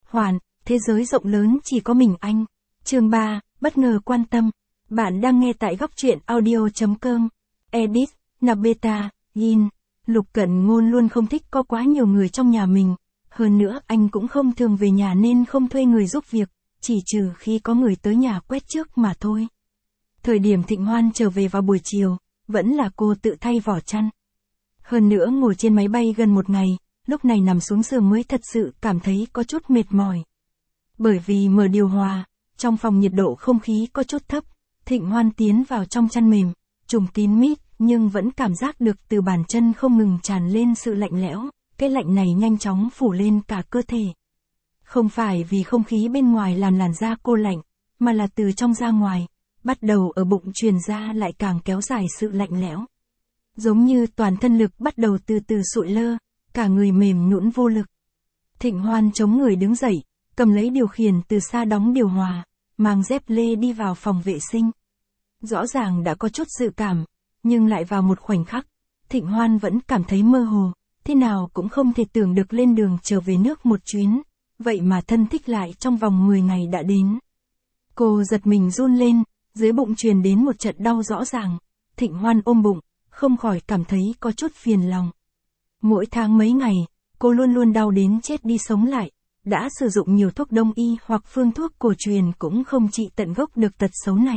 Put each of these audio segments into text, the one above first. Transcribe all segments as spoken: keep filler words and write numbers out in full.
Hoàn, thế giới rộng lớn chỉ có mình anh. Chương ba, bất ngờ quan tâm. Bạn đang nghe tại góc truyện audio chấm com. Edit, Nabeta, Yin. Lục Cận Ngôn luôn không thích có quá nhiều người trong nhà mình. Hơn nữa anh cũng không thường về nhà nên không thuê người giúp việc, chỉ trừ khi có người tới nhà quét trước mà thôi. Thời điểm Thịnh Hoan trở về vào buổi chiều, vẫn là cô tự thay vỏ chăn. Hơn nữa ngồi trên máy bay gần một ngày, lúc này nằm xuống giường mới thật sự cảm thấy có chút mệt mỏi. Bởi vì mở điều hòa, trong phòng nhiệt độ không khí có chút thấp, Thịnh Hoan tiến vào trong chăn mềm, trùm kín mít, nhưng vẫn cảm giác được từ bàn chân không ngừng tràn lên sự lạnh lẽo, cái lạnh này nhanh chóng phủ lên cả cơ thể. Không phải vì không khí bên ngoài làm làn da cô lạnh, mà là từ trong ra ngoài, bắt đầu ở bụng truyền ra lại càng kéo dài sự lạnh lẽo. Giống như toàn thân lực bắt đầu từ từ sụi lơ, cả người mềm nhũn vô lực. Thịnh Hoan chống người đứng dậy, cầm lấy điều khiển từ xa đóng điều hòa, mang dép lê đi vào phòng vệ sinh. Rõ ràng đã có chút dự cảm, nhưng lại vào một khoảnh khắc, Thịnh Hoan vẫn cảm thấy mơ hồ, thế nào cũng không thể tưởng được lên đường trở về nước một chuyến, vậy mà thân thích lại trong vòng mười ngày đã đến. Cô giật mình run lên, dưới bụng truyền đến một trận đau rõ ràng, Thịnh Hoan ôm bụng, không khỏi cảm thấy có chút phiền lòng. Mỗi tháng mấy ngày, cô luôn luôn đau đến chết đi sống lại, đã sử dụng nhiều thuốc đông y hoặc phương thuốc cổ truyền cũng không trị tận gốc được tật xấu này.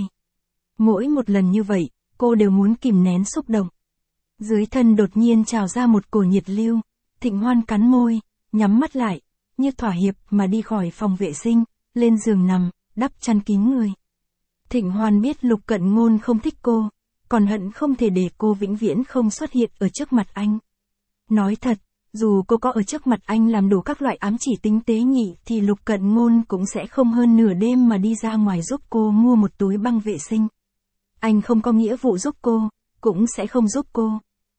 Mỗi một lần như vậy, cô đều muốn kìm nén xúc động. Dưới thân đột nhiên trào ra một cổ nhiệt lưu, Thịnh Hoan cắn môi, nhắm mắt lại, như thỏa hiệp mà đi khỏi phòng vệ sinh, lên giường nằm, đắp chăn kín người. Thịnh Hoan biết Lục Cận Ngôn không thích cô, còn hận không thể để cô vĩnh viễn không xuất hiện ở trước mặt anh. Nói thật, dù cô có ở trước mặt anh làm đủ các loại ám chỉ tinh tế nhị thì Lục Cận Ngôn cũng sẽ không hơn nửa đêm mà đi ra ngoài giúp cô mua một túi băng vệ sinh. Anh không có nghĩa vụ giúp cô, cũng sẽ không giúp cô.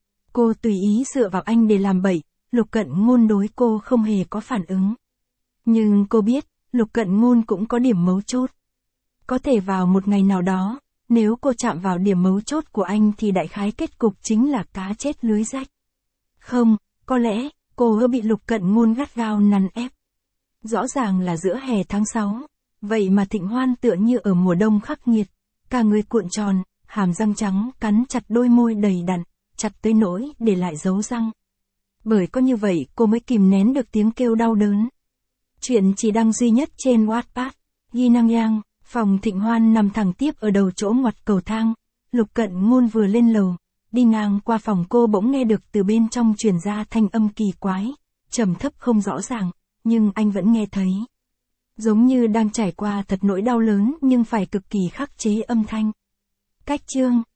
Cô tùy ý dựa vào anh để làm bậy, Lục Cận Ngôn đối cô không hề có phản ứng. Nhưng cô biết, Lục Cận Ngôn cũng có điểm mấu chốt. Có thể vào một ngày nào đó, nếu cô chạm vào điểm mấu chốt của anh thì đại khái kết cục chính là cá chết lưới rách. Không, có lẽ, cô hơ bị Lục Cận Ngôn gắt gao nắn ép. Rõ ràng là giữa hè tháng sáu, vậy mà Thịnh Hoan tựa như ở mùa đông khắc nghiệt, cả người cuộn tròn, hàm răng trắng cắn chặt đôi môi đầy đặn, chặt tới nỗi để lại dấu răng. Bởi có như vậy cô mới kìm nén được tiếng kêu đau đớn. Chuyện chỉ đăng duy nhất trên Wattpad, Ghi Năng Yang. Phòng Thịnh Hoan nằm thẳng tiếp ở đầu chỗ ngoặt cầu thang, Lục Cận Ngôn vừa lên lầu, đi ngang qua phòng cô bỗng nghe được từ bên trong truyền ra thanh âm kỳ quái, trầm thấp không rõ ràng, nhưng anh vẫn nghe thấy. Giống như đang trải qua thật nỗi đau lớn nhưng phải cực kỳ khắc chế âm thanh. Cách chương